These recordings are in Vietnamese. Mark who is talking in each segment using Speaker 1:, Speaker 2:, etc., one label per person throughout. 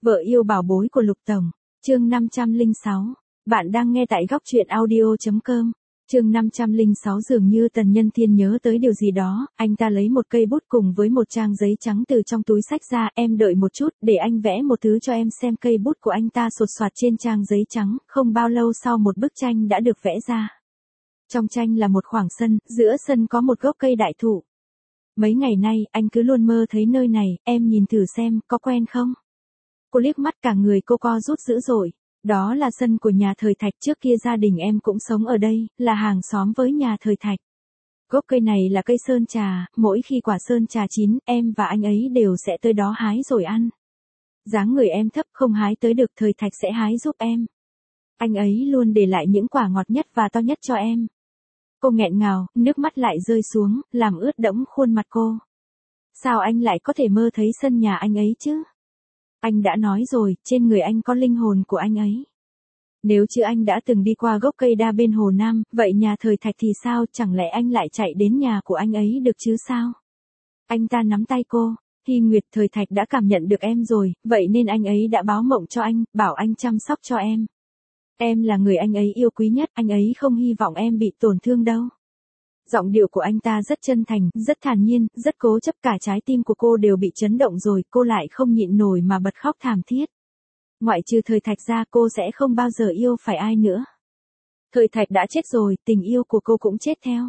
Speaker 1: Vợ yêu bảo bối của Lục Tổng, chương 506. Bạn đang nghe tại góc truyện audio.com. Chương 506 dường như Tần Nhân Thiên nhớ tới điều gì đó, anh ta lấy một cây bút cùng với một trang giấy trắng từ trong túi xách ra, em đợi một chút, để anh vẽ một thứ cho em xem. Cây bút của anh ta sột soạt trên trang giấy trắng, không bao lâu sau một bức tranh đã được vẽ ra. Trong tranh là một khoảng sân, giữa sân có một gốc cây đại thụ. Mấy ngày nay, anh cứ luôn mơ thấy nơi này, em nhìn thử xem, có quen không? Cô liếc mắt cả người cô co rút dữ dội. Đó là sân của nhà Thời Thạch, trước kia gia đình em cũng sống ở đây, là hàng xóm với nhà Thời Thạch. Gốc cây này là cây sơn trà, mỗi khi quả sơn trà chín, em và anh ấy đều sẽ tới đó hái rồi ăn. Dáng người em thấp không hái tới được, Thời Thạch sẽ hái giúp em. Anh ấy luôn để lại những quả ngọt nhất và to nhất cho em. Cô nghẹn ngào, nước mắt lại rơi xuống, làm ướt đẫm khuôn mặt cô. Sao anh lại có thể mơ thấy sân nhà anh ấy chứ? Anh đã nói rồi, trên người anh có linh hồn của anh ấy. Nếu chứ anh đã từng đi qua gốc cây đa bên Hồ Nam, vậy nhà Thời Thạch thì sao, chẳng lẽ anh lại chạy đến nhà của anh ấy được chứ sao? Anh ta nắm tay cô, Hy Nguyệt, Thời Thạch đã cảm nhận được em rồi, vậy nên anh ấy đã báo mộng cho anh, bảo anh chăm sóc cho em. Em là người anh ấy yêu quý nhất, anh ấy không hy vọng em bị tổn thương đâu. Giọng điệu của anh ta rất chân thành, rất thản nhiên, rất cố chấp, cả trái tim của cô đều bị chấn động rồi, cô lại không nhịn nổi mà bật khóc thảm thiết. Ngoại trừ Thời Thạch ra cô sẽ không bao giờ yêu phải ai nữa. Thời Thạch đã chết rồi, tình yêu của cô cũng chết theo.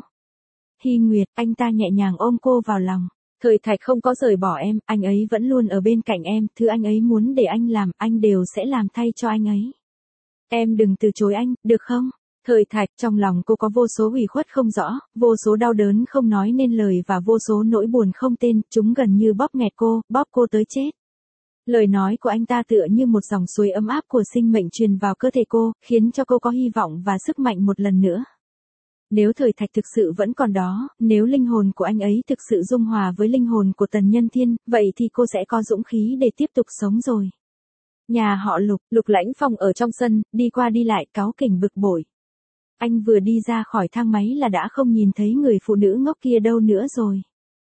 Speaker 1: Hy Nguyệt, anh ta nhẹ nhàng ôm cô vào lòng. Thời Thạch không có rời bỏ em, anh ấy vẫn luôn ở bên cạnh em, thứ anh ấy muốn để anh làm, anh đều sẽ làm thay cho anh ấy. Em đừng từ chối anh, được không? Thời Thạch, trong lòng cô có vô số ủy khuất không rõ, vô số đau đớn không nói nên lời và vô số nỗi buồn không tên, chúng gần như bóp nghẹt cô, bóp cô tới chết. Lời nói của anh ta tựa như một dòng suối ấm áp của sinh mệnh truyền vào cơ thể cô, khiến cho cô có hy vọng và sức mạnh một lần nữa. Nếu Thời Thạch thực sự vẫn còn đó, nếu linh hồn của anh ấy thực sự dung hòa với linh hồn của Tần Nhân Thiên, vậy thì cô sẽ có dũng khí để tiếp tục sống rồi. Nhà họ Lục, Lục Lãnh Phong ở trong sân, đi qua đi lại, cáu kỉnh bực bội. Anh vừa đi ra khỏi thang máy là đã không nhìn thấy người phụ nữ ngốc kia đâu nữa rồi.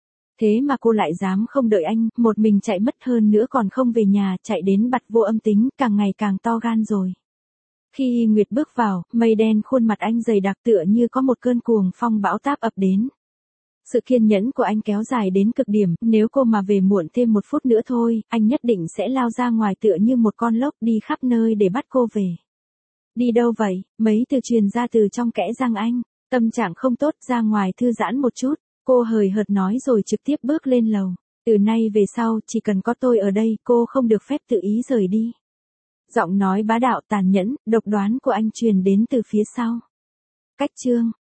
Speaker 1: Thế mà cô lại dám không đợi anh, một mình chạy mất, hơn nữa còn không về nhà, chạy đến Bặt Vô Âm Tính, càng ngày càng to gan rồi. Khi Hy Nguyệt bước vào, mây đen khuôn mặt anh dày đặc tựa như có một cơn cuồng phong bão táp ập đến. Sự kiên nhẫn của anh kéo dài đến cực điểm, nếu cô mà về muộn thêm một phút nữa thôi, anh nhất định sẽ lao ra ngoài tựa như một con lốc đi khắp nơi để bắt cô về. Đi đâu vậy? Mấy từ truyền ra từ trong kẽ răng anh. Tâm trạng không tốt, ra ngoài thư giãn một chút. Cô hời hợt nói rồi trực tiếp bước lên lầu. Từ nay về sau, chỉ cần có tôi ở đây, cô không được phép tự ý rời đi. Giọng nói bá đạo, tàn nhẫn, độc đoán của anh truyền đến từ phía sau. Cách chương